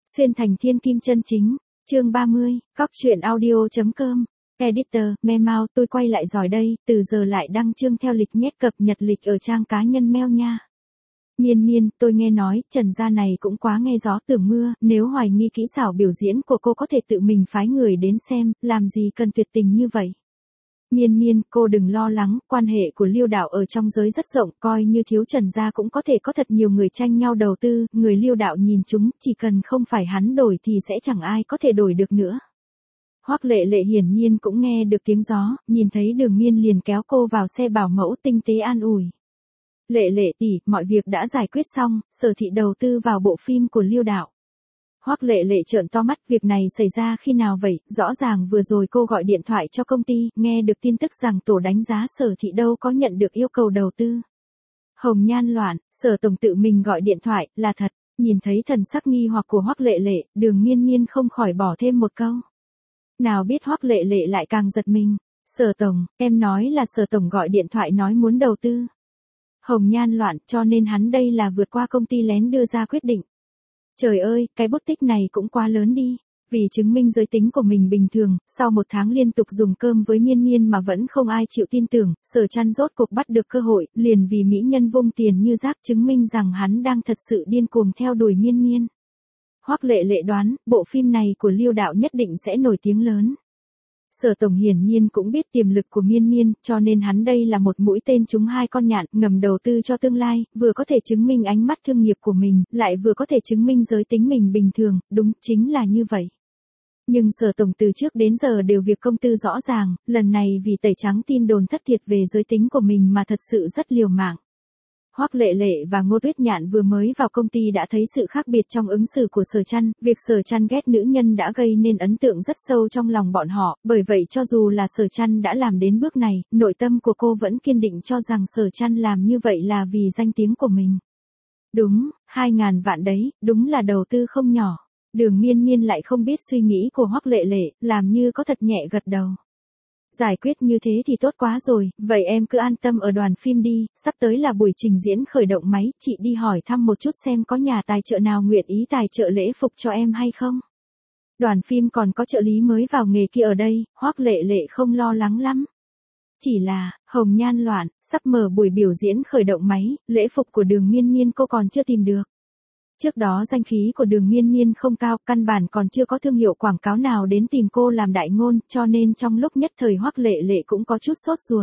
Xuyên thành thiên kim chân chính, chương 30, cóc truyện audio.com, editor, Memao, tôi quay lại rồi đây, từ giờ lại đăng chương theo lịch nhét cập nhật lịch ở trang cá nhân mail nha. Miên Miên, tôi nghe nói, Trần gia này cũng quá nghe gió tưởng mưa, nếu hoài nghi kỹ xảo biểu diễn của cô có thể tự mình phái người đến xem, làm gì cần tuyệt tình như vậy. Miên Miên, cô đừng lo lắng, quan hệ của Liêu đạo ở trong giới rất rộng, coi như thiếu Trần gia cũng có thể có thật nhiều người tranh nhau đầu tư, người Liêu đạo nhìn chúng, chỉ cần không phải hắn đổi thì sẽ chẳng ai có thể đổi được nữa. Hoắc Lệ Lệ hiển nhiên cũng nghe được tiếng gió, nhìn thấy Đường Miên liền kéo cô vào xe bảo mẫu tinh tế an ủi. Lệ Lệ tỷ, mọi việc đã giải quyết xong, Sở thị đầu tư vào bộ phim của Liêu đạo. Hoắc Lệ Lệ trợn to mắt, việc này xảy ra khi nào vậy, rõ ràng vừa rồi cô gọi điện thoại cho công ty, nghe được tin tức rằng tổ đánh giá Sở thị đâu có nhận được yêu cầu đầu tư. Hồng nhan loạn, Sở tổng tự mình gọi điện thoại, là thật, nhìn thấy thần sắc nghi hoặc của Hoắc Lệ Lệ, Đường Miên Miên không khỏi bỏ thêm một câu. Nào biết Hoắc Lệ Lệ lại càng giật mình, Sở tổng, em nói là Sở tổng gọi điện thoại nói muốn đầu tư. Hồng nhan loạn, cho nên hắn đây là vượt qua công ty lén đưa ra quyết định. Trời ơi, cái bút tích này cũng quá lớn đi. Vì chứng minh giới tính của mình bình thường, sau một tháng liên tục dùng cơm với Miên Miên mà vẫn không ai chịu tin tưởng, Sở Trăn rốt cuộc bắt được cơ hội, liền vì mỹ nhân vung tiền như rác chứng minh rằng hắn đang thật sự điên cuồng theo đuổi Miên Miên. Hoắc Lệ Lệ đoán, bộ phim này của Liêu đạo nhất định sẽ nổi tiếng lớn. Sở tổng hiển nhiên cũng biết tiềm lực của Miên Miên, cho nên hắn đây là một mũi tên trúng hai con nhạn, ngầm đầu tư cho tương lai, vừa có thể chứng minh ánh mắt thương nghiệp của mình, lại vừa có thể chứng minh giới tính mình bình thường, đúng, chính là như vậy. Nhưng Sở tổng từ trước đến giờ đều việc công tư rõ ràng, lần này vì tẩy trắng tin đồn thất thiệt về giới tính của mình mà thật sự rất liều mạng. Hoắc Lệ Lệ và Ngô Tuyết Nhạn vừa mới vào công ty đã thấy sự khác biệt trong ứng xử của Sở Trăn, việc Sở Trăn ghét nữ nhân đã gây nên ấn tượng rất sâu trong lòng bọn họ, bởi vậy cho dù là Sở Trăn đã làm đến bước này, nội tâm của cô vẫn kiên định cho rằng Sở Trăn làm như vậy là vì danh tiếng của mình. Đúng, 2.000 vạn đấy, đúng là đầu tư không nhỏ. Đường Miên Miên lại không biết suy nghĩ của Hoắc Lệ Lệ, làm như có thật nhẹ gật đầu. Giải quyết như thế thì tốt quá rồi, vậy em cứ an tâm ở đoàn phim đi, sắp tới là buổi trình diễn khởi động máy, chị đi hỏi thăm một chút xem có nhà tài trợ nào nguyện ý tài trợ lễ phục cho em hay không. Đoàn phim còn có trợ lý mới vào nghề kia ở đây, Hoắc Lệ Lệ không lo lắng lắm. Chỉ là, hồng nhan loạn, sắp mở buổi biểu diễn khởi động máy, lễ phục của Đường Miên Miên cô còn chưa tìm được. Trước đó danh khí của Đường Miên Miên không cao, căn bản còn chưa có thương hiệu quảng cáo nào đến tìm cô làm đại ngôn, cho nên trong lúc nhất thời Hoắc Lệ Lệ cũng có chút sốt ruột.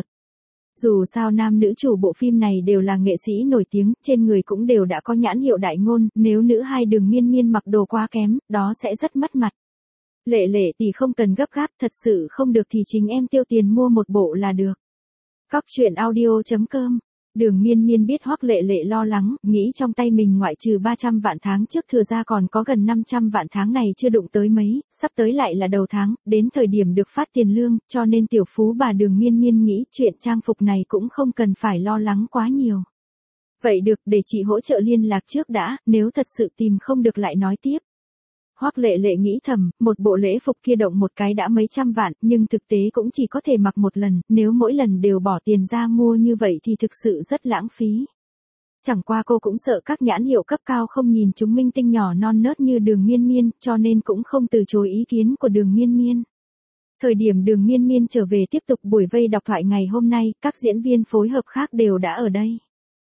Dù sao nam nữ chủ bộ phim này đều là nghệ sĩ nổi tiếng, trên người cũng đều đã có nhãn hiệu đại ngôn, nếu nữ hai Đường Miên Miên mặc đồ quá kém, đó sẽ rất mất mặt. Lệ Lệ thì không cần gấp gáp, thật sự không được thì chính em tiêu tiền mua một bộ là được. Cóc truyện audio.com. Đường Miên Miên biết Hoắc Lệ Lệ lo lắng, nghĩ trong tay mình ngoại trừ 300 vạn tháng trước thừa ra còn có gần 500 vạn tháng này chưa đụng tới mấy, sắp tới lại là đầu tháng, đến thời điểm được phát tiền lương, cho nên tiểu phú bà Đường Miên Miên nghĩ chuyện trang phục này cũng không cần phải lo lắng quá nhiều. Vậy được, để chị hỗ trợ liên lạc trước đã, nếu thật sự tìm không được lại nói tiếp. Hoắc Lệ Lệ nghĩ thầm, một bộ lễ phục kia động một cái đã mấy trăm vạn, nhưng thực tế cũng chỉ có thể mặc một lần, nếu mỗi lần đều bỏ tiền ra mua như vậy thì thực sự rất lãng phí. Chẳng qua cô cũng sợ các nhãn hiệu cấp cao không nhìn chúng minh tinh nhỏ non nớt như Đường Miên Miên, cho nên cũng không từ chối ý kiến của Đường Miên Miên. Thời điểm Đường Miên Miên trở về tiếp tục buổi vây đọc thoại ngày hôm nay, các diễn viên phối hợp khác đều đã ở đây.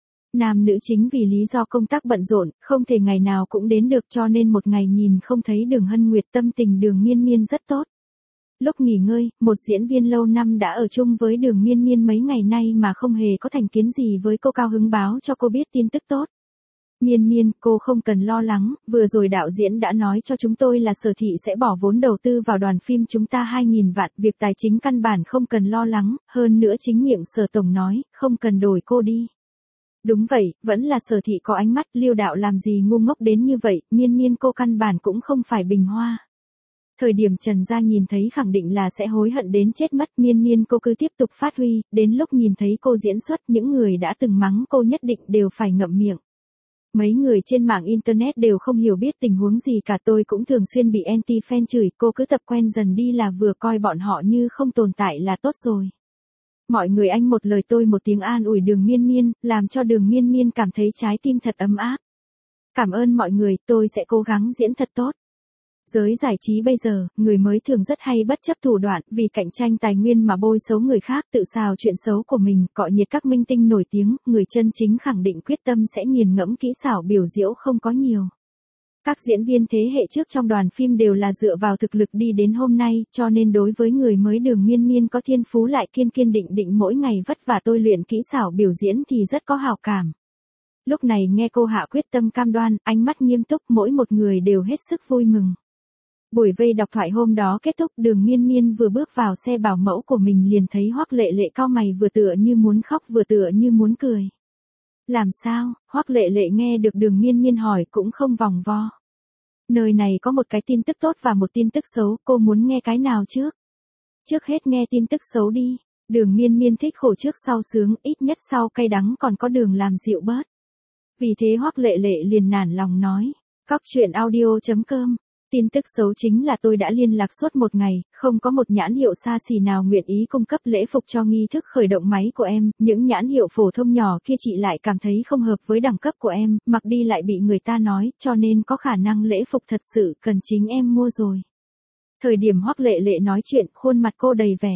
Nam nữ chính vì lý do công tác bận rộn, không thể ngày nào cũng đến được cho nên một ngày nhìn không thấy Đường Hân Nguyệt, tâm tình Đường Miên Miên rất tốt. Lúc nghỉ ngơi, một diễn viên lâu năm đã ở chung với Đường Miên Miên mấy ngày nay mà không hề có thành kiến gì với cô, cao hứng báo cho cô biết tin tức tốt. Miên Miên, cô không cần lo lắng, vừa rồi đạo diễn đã nói cho chúng tôi là Sở thị sẽ bỏ vốn đầu tư vào đoàn phim chúng ta 2.000 vạn, việc tài chính căn bản không cần lo lắng, hơn nữa chính miệng Sở tổng nói, không cần đổi cô đi. Đúng vậy, vẫn là Sở thị có ánh mắt, Liêu đạo làm gì ngu ngốc đến như vậy, Miên Miên cô căn bản cũng không phải bình hoa. Thời điểm Trần gia nhìn thấy khẳng định là sẽ hối hận đến chết mất, Miên Miên cô cứ tiếp tục phát huy, đến lúc nhìn thấy cô diễn xuất, những người đã từng mắng cô nhất định đều phải ngậm miệng. Mấy người trên mạng internet đều không hiểu biết tình huống gì cả, tôi cũng thường xuyên bị anti-fan chửi, cô cứ tập quen dần đi là vừa coi bọn họ như không tồn tại là tốt rồi. Mọi người anh một lời tôi một tiếng an ủi Đường Miên Miên, làm cho Đường Miên Miên cảm thấy trái tim thật ấm áp. Cảm ơn mọi người, tôi sẽ cố gắng diễn thật tốt. Giới giải trí bây giờ, người mới thường rất hay bất chấp thủ đoạn vì cạnh tranh tài nguyên mà bôi xấu người khác, tự xào chuyện xấu của mình, cọ nhiệt các minh tinh nổi tiếng, người chân chính khẳng định quyết tâm sẽ nghiền ngẫm kỹ xảo biểu diễn không có nhiều. Các diễn viên thế hệ trước trong đoàn phim đều là dựa vào thực lực đi đến hôm nay, cho nên đối với người mới Đường Miên Miên có thiên phú lại kiên kiên định định mỗi ngày vất vả tôi luyện kỹ xảo biểu diễn thì rất có hào cảm. Lúc này nghe cô hạ quyết tâm cam đoan, ánh mắt nghiêm túc, mỗi một người đều hết sức vui mừng. Buổi vây đọc thoại hôm đó kết thúc, Đường Miên Miên vừa bước vào xe bảo mẫu của mình liền thấy Hoắc Lệ Lệ cau mày, vừa tựa như muốn khóc vừa tựa như muốn cười. Làm sao? Hoắc Lệ Lệ nghe được Đường Miên Miên hỏi cũng không vòng vo. Nơi này có một cái tin tức tốt và một tin tức xấu, cô muốn nghe cái nào trước? Trước hết nghe tin tức xấu đi. Đường Miên Miên thích khổ trước sau sướng, ít nhất sau cay đắng còn có đường làm dịu bớt. Vì thế Hoắc Lệ Lệ liền nản lòng nói. Cóc truyện audio.com. Tin tức xấu chính là tôi đã liên lạc suốt một ngày, không có một nhãn hiệu xa xỉ nào nguyện ý cung cấp lễ phục cho nghi thức khởi động máy của em, những nhãn hiệu phổ thông nhỏ kia chị lại cảm thấy không hợp với đẳng cấp của em, mặc đi lại bị người ta nói, cho nên có khả năng lễ phục thật sự cần chính em mua rồi. Thời điểm Hoắc Lệ Lệ nói chuyện, khuôn mặt cô đầy vẻ.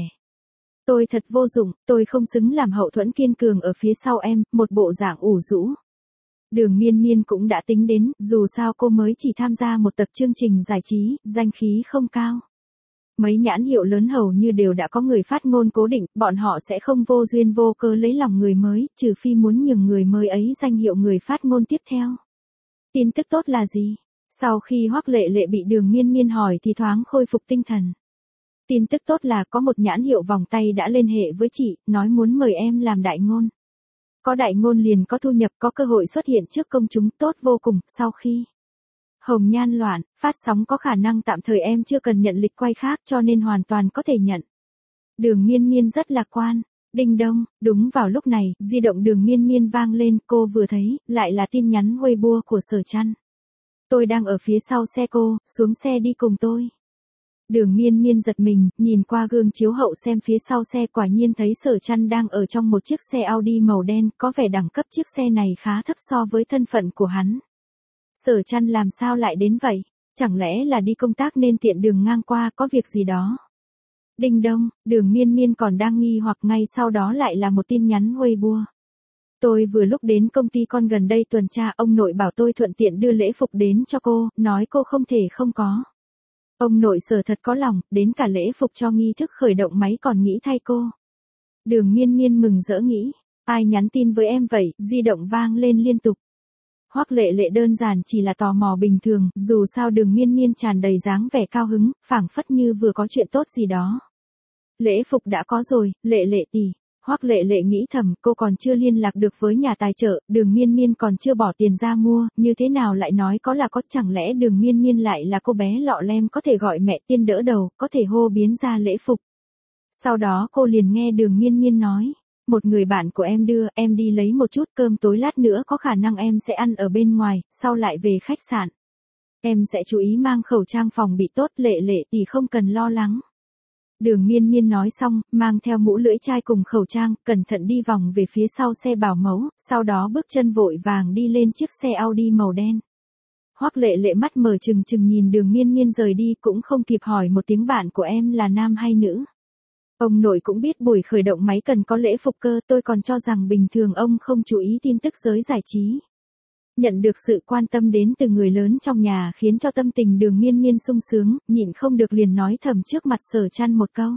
Tôi thật vô dụng, tôi không xứng làm hậu thuẫn kiên cường ở phía sau em, một bộ dạng ủ rũ. Đường Miên Miên cũng đã tính đến, dù sao cô mới chỉ tham gia một tập chương trình giải trí, danh khí không cao. Mấy nhãn hiệu lớn hầu như đều đã có người phát ngôn cố định, bọn họ sẽ không vô duyên vô cớ lấy lòng người mới, trừ phi muốn nhường người mới ấy danh hiệu người phát ngôn tiếp theo. Tin tức tốt là gì? Sau khi Hoắc Lệ Lệ bị Đường Miên Miên hỏi thì thoáng khôi phục tinh thần. Tin tức tốt là có một nhãn hiệu vòng tay đã liên hệ với chị, nói muốn mời em làm đại ngôn. Có đại ngôn liền có thu nhập, có cơ hội xuất hiện trước công chúng, tốt vô cùng. Sau khi hồng nhan loạn, phát sóng có khả năng tạm thời em chưa cần nhận lịch quay khác cho nên hoàn toàn có thể nhận. Đường Miên Miên rất lạc quan. Đinh đông, đúng vào lúc này, di động Đường Miên Miên vang lên, cô vừa thấy, lại là tin nhắn Weibo của Sở Trăn. Tôi đang ở phía sau xe cô, xuống xe đi cùng tôi. Đường Miên Miên giật mình, nhìn qua gương chiếu hậu xem phía sau xe, quả nhiên thấy Sở Trăn đang ở trong một chiếc xe Audi màu đen, có vẻ đẳng cấp chiếc xe này khá thấp so với thân phận của hắn. Sở Trăn làm sao lại đến vậy? Chẳng lẽ là đi công tác nên tiện đường ngang qua, có việc gì đó? Đinh đông, Đường Miên Miên còn đang nghi hoặc ngay sau đó lại là một tin nhắn Weibo. Tôi vừa lúc đến công ty con gần đây tuần tra, ông nội bảo tôi thuận tiện đưa lễ phục đến cho cô, nói cô không thể không có. Ông nội Sở thật có lòng, đến cả lễ phục cho nghi thức khởi động máy còn nghĩ thay cô. Đường Miên Miên mừng rỡ nghĩ, ai nhắn tin với em vậy, di động vang lên liên tục. Hoắc Lệ Lệ đơn giản chỉ là tò mò bình thường, dù sao Đường Miên Miên tràn đầy dáng vẻ cao hứng, phảng phất như vừa có chuyện tốt gì đó. Lễ phục đã có rồi, Lệ Lệ tỷ. Hoắc Lệ Lệ nghĩ thầm, cô còn chưa liên lạc được với nhà tài trợ, Đường Miên Miên còn chưa bỏ tiền ra mua, như thế nào lại nói có là có, chẳng lẽ Đường Miên Miên lại là cô bé lọ lem có thể gọi mẹ tiên đỡ đầu, có thể hô biến ra lễ phục. Sau đó cô liền nghe Đường Miên Miên nói, một người bạn của em đưa, em đi lấy một chút cơm tối lát nữa có khả năng em sẽ ăn ở bên ngoài, sau lại về khách sạn. Em sẽ chú ý mang khẩu trang phòng bị tốt, Lệ Lệ tỷ không cần lo lắng. Đường Miên Miên nói xong, mang theo mũ lưỡi chai cùng khẩu trang, cẩn thận đi vòng về phía sau xe bảo mẫu, sau đó bước chân vội vàng đi lên chiếc xe Audi màu đen. Hoắc Lệ Lệ mắt mở trừng trừng nhìn Đường Miên Miên rời đi, cũng không kịp hỏi một tiếng bạn của em là nam hay nữ. Ông nội cũng biết buổi khởi động máy cần có lễ phục cơ, tôi còn cho rằng bình thường ông không chú ý tin tức giới giải trí. Nhận được sự quan tâm đến từ người lớn trong nhà khiến cho tâm tình Đường Miên Miên sung sướng, nhịn không được liền nói thầm trước mặt Sở Trăn một câu.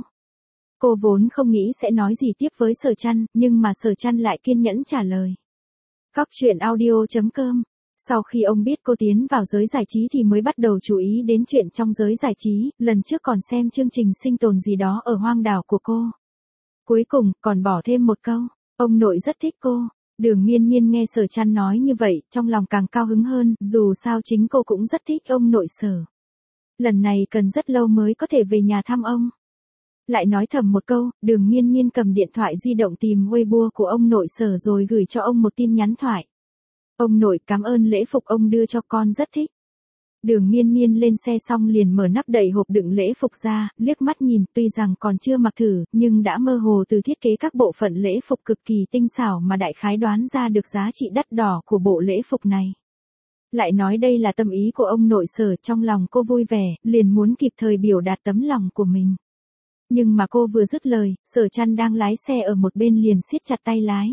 Cô vốn không nghĩ sẽ nói gì tiếp với Sở Trăn, nhưng mà Sở Trăn lại kiên nhẫn trả lời. Cóc truyện audio.com. Sau khi ông biết cô tiến vào giới giải trí thì mới bắt đầu chú ý đến chuyện trong giới giải trí, lần trước còn xem chương trình sinh tồn gì đó ở hoang đảo của cô. Cuối cùng, còn bỏ thêm một câu, ông nội rất thích cô. Đường Miên Miên nghe Sở Trăn nói như vậy, trong lòng càng cao hứng hơn, dù sao chính cô cũng rất thích ông nội Sở. Lần này cần rất lâu mới có thể về nhà thăm ông. Lại nói thầm một câu, Đường Miên Miên cầm điện thoại di động tìm Weibo của ông nội Sở rồi gửi cho ông một tin nhắn thoại. Ông nội cảm ơn lễ phục ông đưa cho con rất thích. Đường Miên Miên lên xe xong liền mở nắp đậy hộp đựng lễ phục ra, liếc mắt nhìn, tuy rằng còn chưa mặc thử, nhưng đã mơ hồ từ thiết kế các bộ phận lễ phục cực kỳ tinh xảo mà đại khái đoán ra được giá trị đắt đỏ của bộ lễ phục này. Lại nói đây là tâm ý của ông nội Sở, trong lòng cô vui vẻ, liền muốn kịp thời biểu đạt tấm lòng của mình. Nhưng mà cô vừa dứt lời, Sở Trăn đang lái xe ở một bên liền siết chặt tay lái.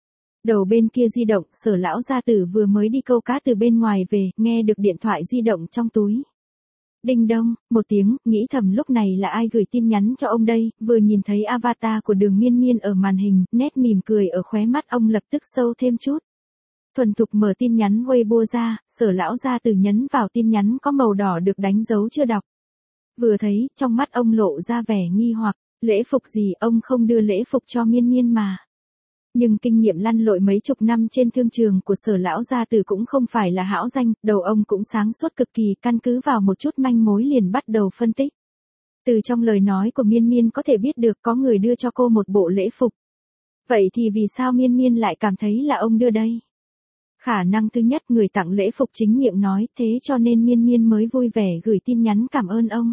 Đầu bên kia di động, Sở lão gia tử vừa mới đi câu cá từ bên ngoài về, nghe được điện thoại di động trong túi. Đinh đông, một tiếng, nghĩ thầm lúc này là ai gửi tin nhắn cho ông đây, vừa nhìn thấy avatar của Đường Miên Miên ở màn hình, nét mỉm cười ở khóe mắt ông lập tức sâu thêm chút. Thuần thục mở tin nhắn Weibo ra, Sở lão gia tử nhấn vào tin nhắn có màu đỏ được đánh dấu chưa đọc. Vừa thấy, trong mắt ông lộ ra vẻ nghi hoặc, lễ phục gì, ông không đưa lễ phục cho Miên Miên mà. Nhưng kinh nghiệm lăn lội mấy chục năm trên thương trường của Sở lão gia tử cũng không phải là hão danh, đầu ông cũng sáng suốt cực kỳ, căn cứ vào một chút manh mối liền bắt đầu phân tích. Từ trong lời nói của Miên Miên có thể biết được có người đưa cho cô một bộ lễ phục. Vậy thì vì sao Miên Miên lại cảm thấy là ông đưa đây? Khả năng thứ nhất, người tặng lễ phục chính miệng nói, thế cho nên Miên Miên mới vui vẻ gửi tin nhắn cảm ơn ông.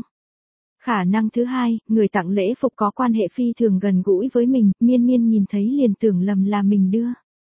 Khả năng thứ hai, người tặng lễ phục có quan hệ phi thường gần gũi với mình, Miên Miên nhìn thấy liền tưởng lầm là mình đưa.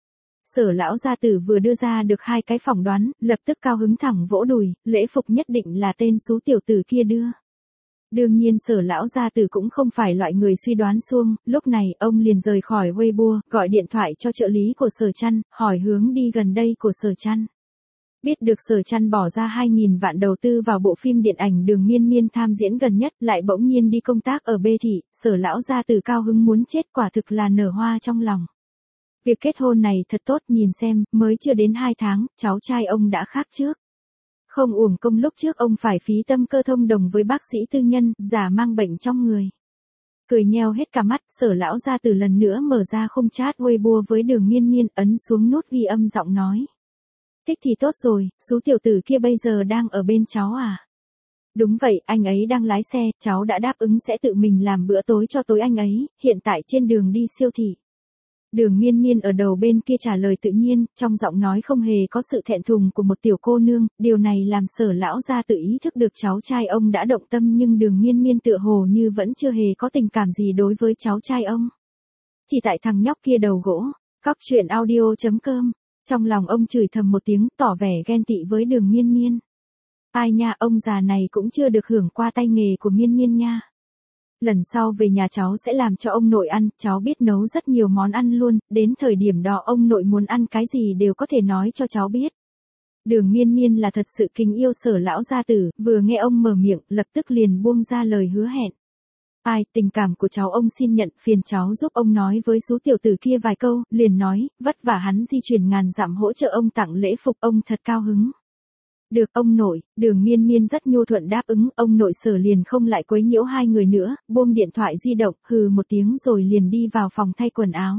Sở lão gia tử vừa đưa ra được hai cái phỏng đoán, lập tức cao hứng thẳng vỗ đùi, lễ phục nhất định là tên xú tiểu tử kia đưa. Đương nhiên Sở lão gia tử cũng không phải loại người suy đoán suông, lúc này ông liền rời khỏi Weibo, gọi điện thoại cho trợ lý của Sở Trăn, hỏi hướng đi gần đây của Sở Trăn. Biết được Sở Trăn bỏ ra 2.000 vạn đầu tư vào bộ phim điện ảnh Đường Miên Miên tham diễn gần nhất, lại bỗng nhiên đi công tác ở B thị, Sở lão gia tử cao hứng muốn chết, quả thực là nở hoa trong lòng. Việc kết hôn này thật tốt, nhìn xem, mới chưa đến 2 tháng, cháu trai ông đã khác trước. Không uổng công lúc trước ông phải phí tâm cơ thông đồng với bác sĩ tư nhân, giả mang bệnh trong người. Cười nheo hết cả mắt, Sở lão gia tử lần nữa mở ra khung chat Weibo với Đường Miên Miên, ấn xuống nút ghi âm giọng nói. Thích thì tốt rồi, xú tiểu tử kia bây giờ đang ở bên cháu à? Đúng vậy, anh ấy đang lái xe, cháu đã đáp ứng sẽ tự mình làm bữa tối cho tối anh ấy, hiện tại trên đường đi siêu thị. Đường Miên Miên ở đầu bên kia trả lời tự nhiên, trong giọng nói không hề có sự thẹn thùng của một tiểu cô nương, điều này làm Sở lão gia tự ý thức được cháu trai ông đã động tâm, nhưng Đường Miên Miên tựa hồ như vẫn chưa hề có tình cảm gì đối với cháu trai ông. Chỉ tại thằng nhóc kia đầu gỗ. Cóc truyện audio.com. Trong lòng ông chửi thầm một tiếng, tỏ vẻ ghen tị với Đường Miên Miên. Ai nha, ông già này cũng chưa được hưởng qua tay nghề của Miên Miên nha. Lần sau về nhà cháu sẽ làm cho ông nội ăn, cháu biết nấu rất nhiều món ăn luôn, đến thời điểm đó ông nội muốn ăn cái gì đều có thể nói cho cháu biết. Đường Miên Miên là thật sự kính yêu Sở lão gia tử, vừa nghe ông mở miệng, lập tức liền buông ra lời hứa hẹn. Ai, tình cảm của cháu ông xin nhận, phiền cháu giúp ông nói với số tiểu tử kia vài câu, liền nói, vất vả hắn di chuyển ngàn dặm hỗ trợ ông tặng lễ phục, ông thật cao hứng. Được ông nội, Đường Miên Miên rất nhu thuận đáp ứng, ông nội Sở liền không lại quấy nhiễu hai người nữa, buông điện thoại di động, hừ một tiếng rồi liền đi vào phòng thay quần áo.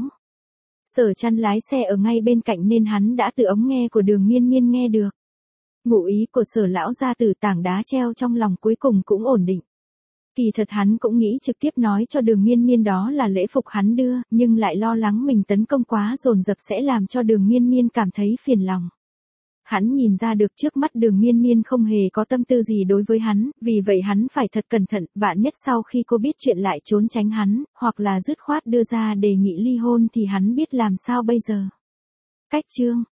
Sở Trăn lái xe ở ngay bên cạnh nên hắn đã từ ống nghe của Đường Miên Miên nghe được. Ngụ ý của Sở lão gia tử, tảng đá treo trong lòng cuối cùng cũng ổn định. Kỳ thật hắn cũng nghĩ trực tiếp nói cho Đường Miên Miên đó là lễ phục hắn đưa, nhưng lại lo lắng mình tấn công quá dồn dập sẽ làm cho Đường Miên Miên cảm thấy phiền lòng. Hắn nhìn ra được trước mắt Đường Miên Miên không hề có tâm tư gì đối với hắn, vì vậy hắn phải thật cẩn thận, vạn nhất sau khi cô biết chuyện lại trốn tránh hắn, hoặc là dứt khoát đưa ra đề nghị ly hôn thì hắn biết làm sao bây giờ. Cách chương